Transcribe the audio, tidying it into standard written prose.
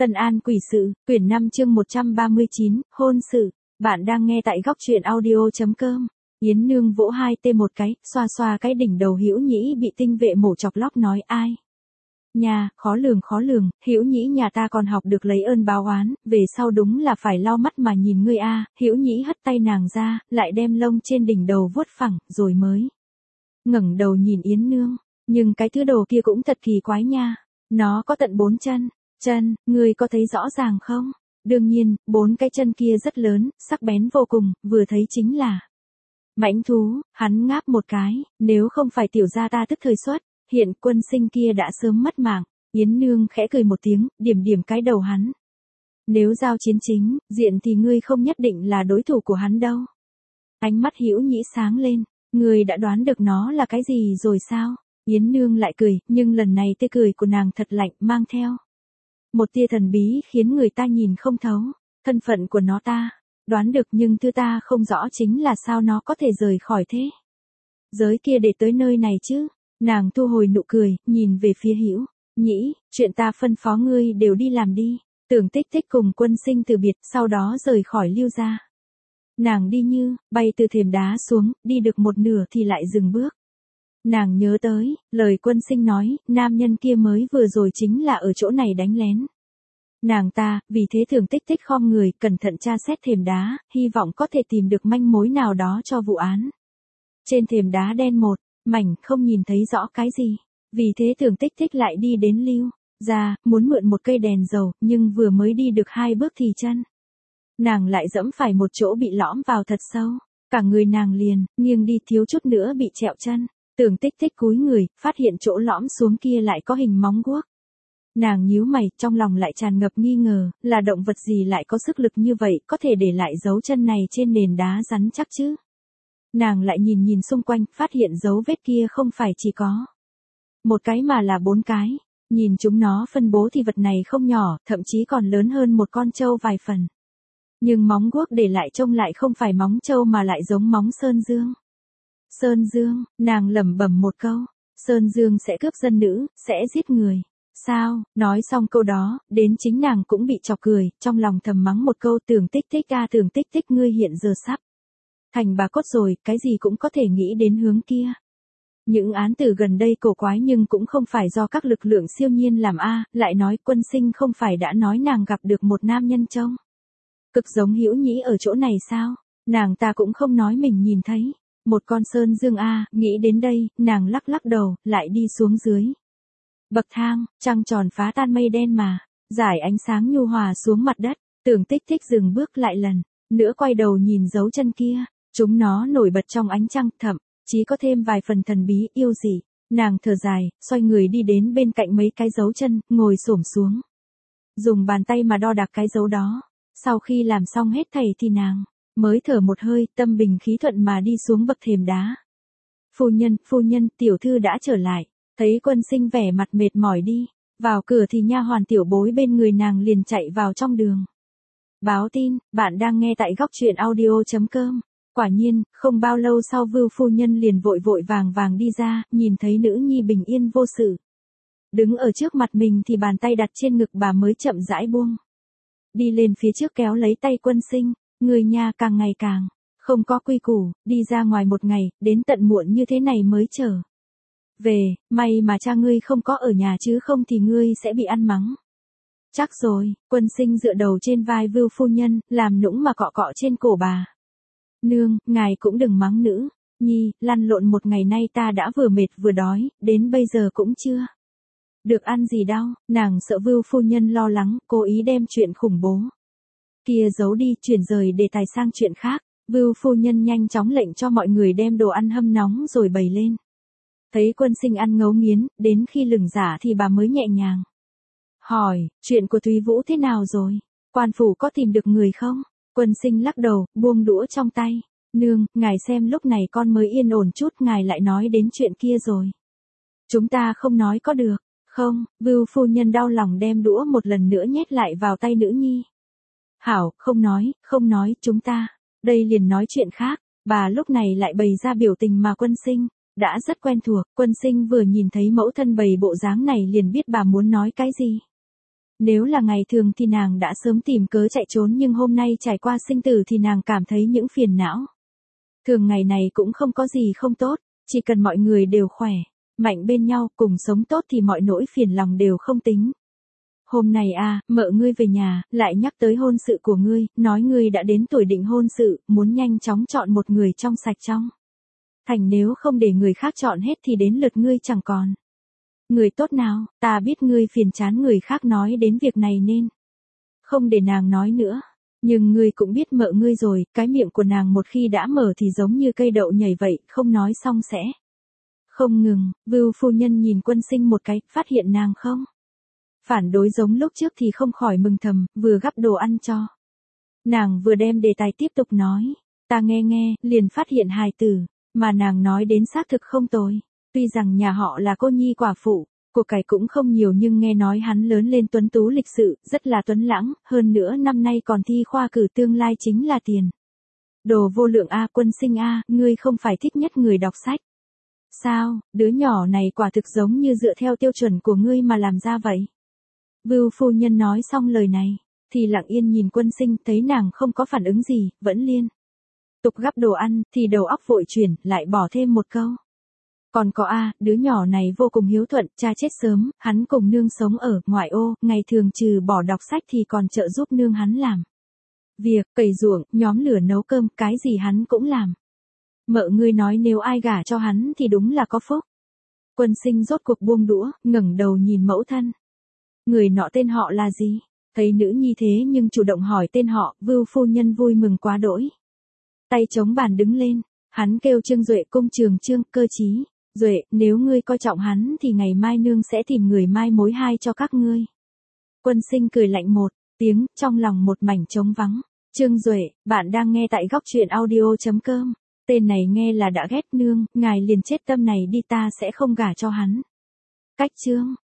Tân An Quỷ Sự, quyển 5 chương 139, hôn sự. Bạn đang nghe tại góc truyện audio.com. Yến Nương vỗ hai tê một cái, xoa xoa cái đỉnh đầu Hữu Nhĩ bị tinh vệ mổ chọc lóc nói ai. Nhà, khó lường, Hữu Nhĩ nhà ta còn học được lấy ơn báo oán, về sau đúng là phải lau mắt mà nhìn ngươi a. Hữu Nhĩ hất tay nàng ra, lại đem lông trên đỉnh đầu vuốt phẳng, rồi mới ngẩng đầu nhìn Yến Nương, nhưng cái thứ đồ kia cũng thật kỳ quái nha, nó có tận 4 chân. Chân, ngươi có thấy rõ ràng không? Đương nhiên, 4 cái chân kia rất lớn, sắc bén vô cùng, vừa thấy chính là mãnh thú. Hắn ngáp một cái, nếu không phải tiểu gia ta tức thời xuất hiện, quân sinh kia đã sớm mất mạng. Yến Nương khẽ cười một tiếng, điểm cái đầu hắn. Nếu giao chiến chính diện thì ngươi không nhất định là đối thủ của hắn đâu. Ánh mắt Hữu Nhĩ sáng lên, ngươi đã đoán được nó là cái gì rồi sao? Yến Nương lại cười, nhưng lần này tê cười của nàng thật lạnh, mang theo một tia thần bí khiến người ta nhìn không thấu. Thân phận của nó ta đoán được, nhưng thứ ta không rõ chính là sao nó có thể rời khỏi thế giới kia để tới nơi này chứ. Nàng thu hồi nụ cười, nhìn về phía Hữu Nhĩ, chuyện ta phân phó ngươi đều đi làm đi. Tưởng Tích Tích cùng quân sinh từ biệt, sau đó rời khỏi Lưu gia. Nàng đi như bay từ thềm đá xuống, đi được một nửa thì lại dừng bước. Nàng nhớ tới lời quân sinh nói, nam nhân kia mới vừa rồi chính là ở chỗ này đánh lén nàng ta, vì thế Tưởng Tích Tích khom người, cẩn thận tra xét thềm đá, hy vọng có thể tìm được manh mối nào đó cho vụ án. Trên thềm đá đen một mảnh, không nhìn thấy rõ cái gì. Vì thế Tưởng Tích Tích lại đi đến Lưu gia, muốn mượn một cây đèn dầu, nhưng vừa mới đi được 2 bước thì chân nàng lại dẫm phải một chỗ bị lõm vào thật sâu. Cả người nàng liền nghiêng đi, thiếu chút nữa bị trẹo chân. Tưởng Tích Tích cúi người, phát hiện chỗ lõm xuống kia lại có hình móng guốc. Nàng nhíu mày, trong lòng lại tràn ngập nghi ngờ, là động vật gì lại có sức lực như vậy, có thể để lại dấu chân này trên nền đá rắn chắc chứ. Nàng lại nhìn xung quanh, phát hiện dấu vết kia không phải chỉ có một cái mà là 4 cái. Nhìn chúng nó phân bố thì vật này không nhỏ, thậm chí còn lớn hơn một con trâu vài phần. Nhưng móng guốc để lại trông lại không phải móng trâu mà lại giống móng sơn dương. Sơn Dương, nàng lẩm bẩm một câu, Sơn Dương sẽ cướp dân nữ, sẽ giết người. Sao? Nói xong câu đó, đến chính nàng cũng bị chọc cười, trong lòng thầm mắng một câu. Tưởng Tích Tích a, Tưởng Tích Tích, ngươi hiện giờ sắp thành bà cốt rồi, cái gì cũng có thể nghĩ đến hướng kia. Những án tử gần đây cổ quái nhưng cũng không phải do các lực lượng siêu nhiên làm a. Lại nói quân sinh không phải đã nói nàng gặp được một nam nhân trông cực giống Hữu Nhĩ ở chỗ này sao? Nàng ta cũng không nói mình nhìn thấy một con sơn dương a. Nghĩ đến đây, nàng lắc đầu, lại đi xuống dưới bậc thang. Trăng tròn phá tan mây đen mà giải ánh sáng nhu hòa xuống mặt đất. Tưởng Tích Tích dừng bước lại lần nữa, quay đầu nhìn dấu chân kia. Chúng nó nổi bật trong ánh trăng, thậm chí có thêm vài phần thần bí yêu dị. Nàng thở dài, xoay người đi đến bên cạnh mấy cái dấu chân, ngồi xổm xuống, dùng bàn tay mà đo đạc cái dấu đó. Sau khi làm xong hết thảy thì nàng mới thở một hơi, tâm bình khí thuận mà đi xuống bậc thềm đá. Phu nhân, tiểu thư đã trở lại. Thấy quân sinh vẻ mặt mệt mỏi đi vào cửa thì nha hoàn tiểu bối bên người nàng liền chạy vào trong đường báo tin. Bạn đang nghe tại góc truyện audio.com. Quả nhiên, không bao lâu sau Vưu phu nhân liền vội vàng đi ra, nhìn thấy nữ nhi bình yên vô sự đứng ở trước mặt mình thì bàn tay đặt trên ngực bà mới chậm rãi buông đi lên phía trước, kéo lấy tay quân sinh. Người nhà càng ngày càng không có quy củ, đi ra ngoài một ngày, đến tận muộn như thế này mới trở về. May mà cha ngươi không có ở nhà, chứ không thì ngươi sẽ bị ăn mắng. Chắc rồi. Quân sinh dựa đầu trên vai Vưu phu nhân, làm nũng mà cọ trên cổ bà. Nương, ngài cũng đừng mắng nữ nhi, lăn lộn một ngày nay ta đã vừa mệt vừa đói, đến bây giờ cũng chưa được ăn gì đâu. Nàng sợ Vưu phu nhân lo lắng, cố ý đem chuyện khủng bố kia giấu đi, chuyển rời đề tài sang chuyện khác. Vưu phu nhân nhanh chóng lệnh cho mọi người đem đồ ăn hâm nóng rồi bày lên. Thấy quân sinh ăn ngấu nghiến, đến khi lửng giả thì bà mới nhẹ nhàng hỏi, chuyện của Thúy Vũ thế nào rồi? Quan phủ có tìm được người không? Quân sinh lắc đầu, buông đũa trong tay. Nương, ngài xem lúc này con mới yên ổn chút, ngài lại nói đến chuyện kia rồi. Chúng ta không nói có được không? Vưu phu nhân đau lòng đem đũa một lần nữa nhét lại vào tay nữ nhi. Hảo, không nói, chúng ta đây liền nói chuyện khác. Bà lúc này lại bày ra biểu tình mà quân sinh đã rất quen thuộc. Quân sinh vừa nhìn thấy mẫu thân bày bộ dáng này liền biết bà muốn nói cái gì. Nếu là ngày thường thì nàng đã sớm tìm cớ chạy trốn, nhưng hôm nay trải qua sinh tử thì nàng cảm thấy những phiền não. Thường ngày này cũng không có gì không tốt, chỉ cần mọi người đều khỏe, mạnh bên nhau, cùng sống tốt thì mọi nỗi phiền lòng đều không tính. Hôm nay mợ ngươi về nhà, lại nhắc tới hôn sự của ngươi, nói ngươi đã đến tuổi định hôn sự, muốn nhanh chóng chọn một người trong sạch trong thành, nếu không để người khác chọn hết thì đến lượt ngươi chẳng còn. Người tốt nào, ta biết ngươi phiền chán người khác nói đến việc này nên không để nàng nói nữa. Nhưng ngươi cũng biết mợ ngươi rồi, cái miệng của nàng một khi đã mở thì giống như cây đậu nhảy vậy, không nói xong sẽ không ngừng. Vưu phu nhân nhìn Quân Sinh một cái, phát hiện nàng không phản đối giống lúc trước thì không khỏi mừng thầm, vừa gắp đồ ăn cho nàng vừa đem đề tài tiếp tục nói. Ta nghe, liền phát hiện hài tử mà nàng nói đến xác thực không tồi. Tuy rằng nhà họ là cô nhi quả phụ, của cải cũng không nhiều, nhưng nghe nói hắn lớn lên tuấn tú lịch sự, rất là tuấn lãng, hơn nữa năm nay còn thi khoa cử, tương lai chính là tiền đồ vô lượng. Quân Sinh ngươi không phải thích nhất người đọc sách sao? Đứa nhỏ này quả thực giống như dựa theo tiêu chuẩn của ngươi mà làm ra vậy. Vưu phu nhân nói xong lời này thì lặng yên nhìn Quân Sinh, thấy nàng không có phản ứng gì, vẫn liên tục gắp đồ ăn, thì đầu óc vội chuyển, lại bỏ thêm một câu. Còn có đứa nhỏ này vô cùng hiếu thuận, cha chết sớm, hắn cùng nương sống ở ngoại ô, ngày thường trừ bỏ đọc sách thì còn trợ giúp nương hắn làm việc, cày ruộng, nhóm lửa nấu cơm, cái gì hắn cũng làm. Mợ ngươi nói nếu ai gả cho hắn thì đúng là có phúc. Quân Sinh rốt cuộc buông đũa, ngẩng đầu nhìn mẫu thân. Người nọ tên họ là gì? Thấy nữ nhi thế nhưng chủ động hỏi tên họ, Vưu phu nhân vui mừng quá đỗi. Tay chống bàn đứng lên, hắn kêu Trương Duệ, cung trường Trương, cơ chí. Duệ, nếu ngươi coi trọng hắn thì ngày mai nương sẽ tìm người mai mối hai cho các ngươi. Quân Sinh cười lạnh một tiếng, trong lòng một mảnh trống vắng. Trương Duệ, bạn đang nghe tại góc truyện audio.com. Tên này nghe là đã ghét, nương, ngài liền chết tâm này đi, ta sẽ không gả cho hắn. Cách chương